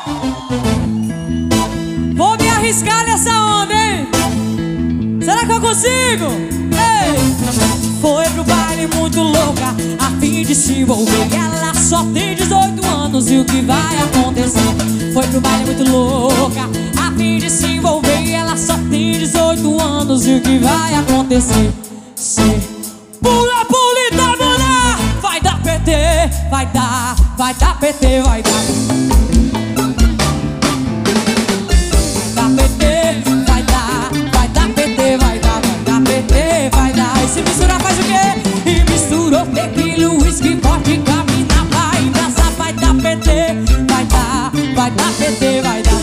Vou me arriscar nessa onda, hein? Será que eu consigo? Ei! Foi pro baile muito louca, a fim de se envolver. Ela só tem 18 anos e o que vai acontecer? Foi pro baile muito louca, a fim de se envolver. Ela só tem 18 anos e o que vai acontecer? Cê pula, pula e tá mulher. Vai dar PT, vai dar PT, vai dar. Se misturar faz o quê? E misturou tequila, uísque, vodka, mina, vai embraçar, vai dar PT, vai dar PT, vai dar.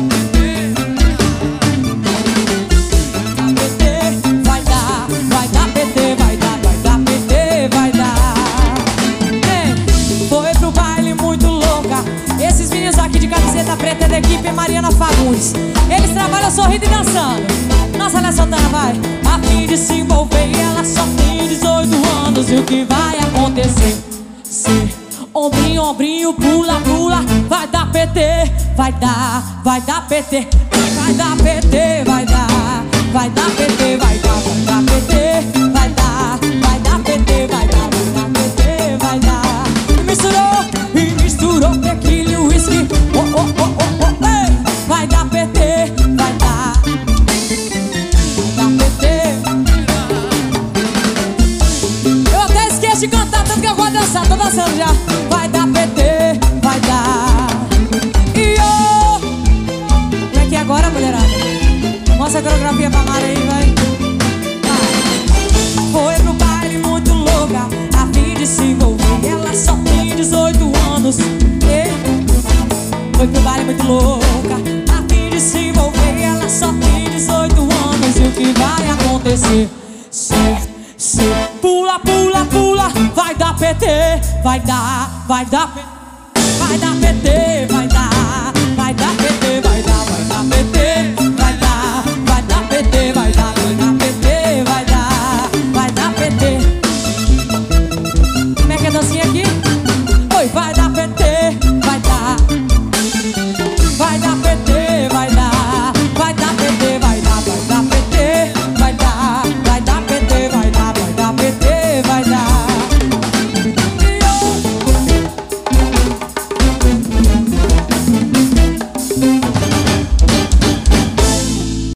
Vai dar PT, vai dar PT, vai dar. Ei, foi pro baile muito louca. Esses meninos aqui de camiseta preta da equipe Mariana Fagundes. Eles trabalham sorrindo e dançando. Nossa, Léa Santana, vai. A fim de se envolver, ela só tem 18 anos. E o que vai acontecer? Se ombrinho, ombrinho, pula, pula. Vai dar PT, vai dar PT. Vai dar PT, vai dar PT, vai dar PT. Vai dar PT, vai dar PT, vai dar. E misturou tequila e uísque. Oh, oh, oh, oh, oh, ei. Vai dar PT, vai dar PT. Eu até esqueço de cantar, tanto que eu vou dançar, tô dançando já. Vai dar PT, vai dar. E oh, vem aqui agora, mulherada. Mostra a coreografia pra Mara aí, vai. Foi pro baile muito louca, a fim de se envolver. Ela só tem 18 anos. Foi pro baile muito louca, a fim de se envolver. Ela só tem 18 anos. E o que vai acontecer? Se pula, pula, pula. Vai dar PT, vai dar PT, vai dar.